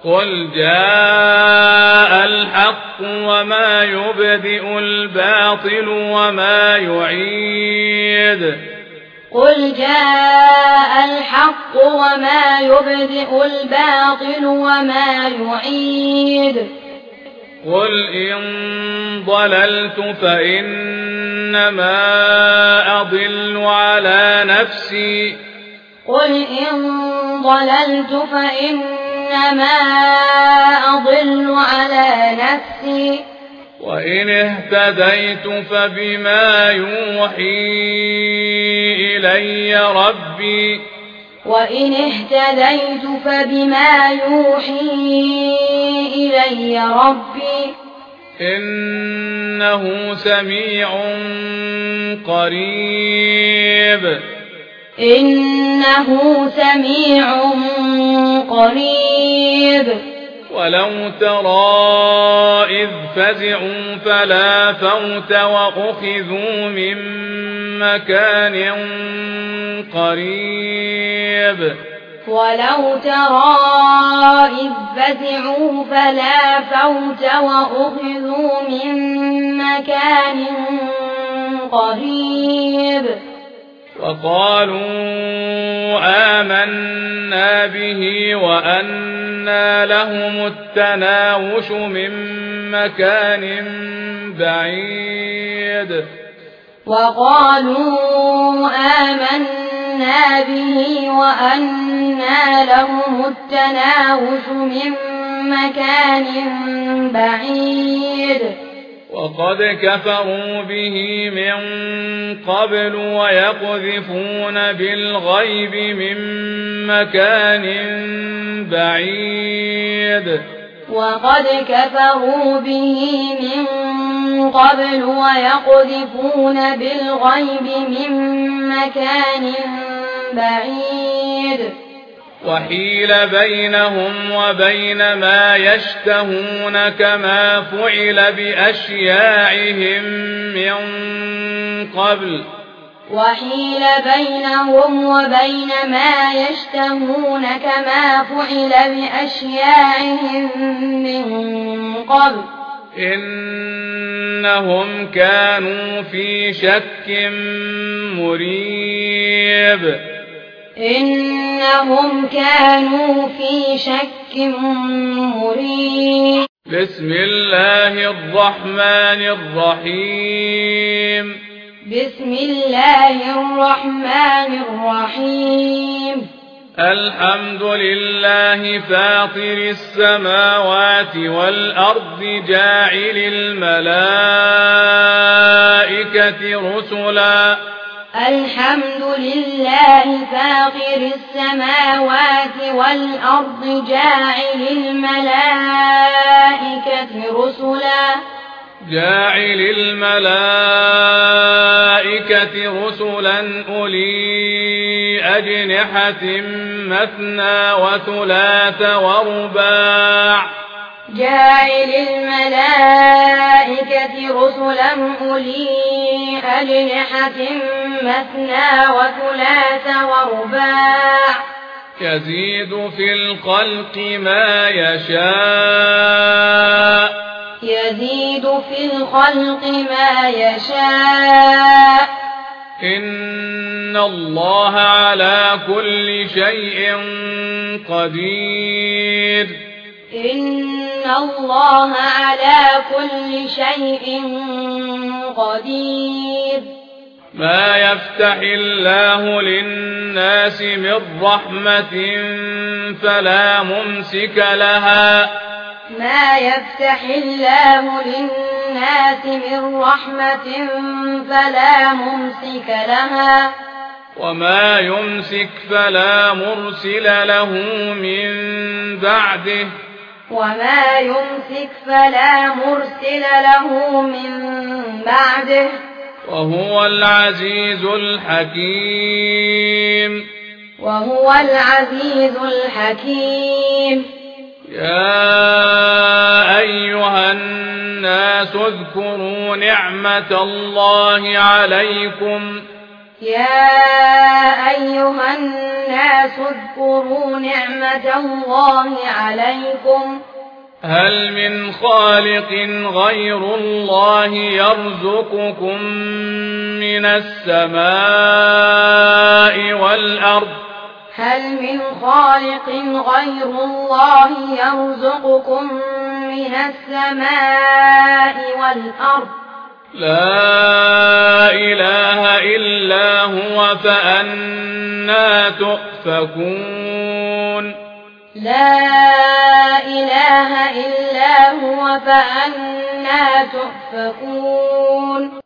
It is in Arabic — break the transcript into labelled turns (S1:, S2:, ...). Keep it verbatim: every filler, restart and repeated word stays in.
S1: قل جاء الحق وما يبدئ الباطل وما يعيد
S2: قل جاء الحق وما يبدئ الباطل وما يعيد
S1: قل إن ضللت فإنما أضل على نفسي
S2: قل إن ضللت فإنما أضل على نفسي
S1: وإن اهتديت فبما يوحي إلي ربي
S2: وإن اهتديت فبما يوحي إلي ربي
S1: إنه سميع قريب
S2: إنه سميع قريب
S1: ولو ترى إذ فزعوا فلا فوت وأخذوا من مكان قريب
S2: ولو ترى إذ فزعوا فلا فوت وأخذوا من مكان قريب
S1: وقالوا آمنا به وأنى لهم التناوش من مكان بعيد
S2: وقالوا آمنا به وأنى لهم التناوش من مكان بعيد
S1: وقد كفروا به من قبل ويقذفون بالغيب من مكان بعيد
S2: وقد كفروا به من قبل ويقذفون بالغيب من مكان بعيد
S1: وحيل بينهم وبين ما يشتهون كما فعل بأشياعهم من قبل
S2: وحيل بينهم وبين ما يشتهون كما فعل بأشياعهم من قبل
S1: إنهم كانوا في شك مريب
S2: إنهم كانوا في شك مريب
S1: بسم الله الرحمن الرحيم
S2: بسم الله الرحمن الرحيم
S1: الحمد لله فاطر السماوات والأرض جاعل الملائكة رسلا
S2: الحمد لله فاطر السماوات والأرض جاعل الملائكة رسلا
S1: جاعل الملائكة رسلا أولي أجنحة مثنى وثلاث ورباع
S2: جاعل الملائكة رسلا أولي أجنحة مثنى وثلاث ورباع
S1: يزيد في الخلق ما يشاء
S2: يزيد في الخلق ما يشاء
S1: إن الله على كل شيء قدير
S2: إن الله على كل شيء قدير
S1: ما يفتح الله للناس من رحمة فلا ممسك لها
S2: ما يفتح الله للناس من رحمة فلا ممسك لها
S1: وما يمسك فلا مرسل له من بعده
S2: وما يمسك فلا مرسل له من بعده
S1: وهو العزيز الحكيم
S2: وهو العزيز الحكيم
S1: يا أيها الناس اذكروا نعمة الله عليكم
S2: يا أيها الناس اذكروا نعمة الله عليكم
S1: هل من خالق غير الله يرزقكم من السماء والأرض
S2: هل من خالق غير الله يرزقكم من السماء والأرض
S1: لا إله إلا هو فأنى تؤفكون
S2: لا إله إلا هو فأنى تؤفكون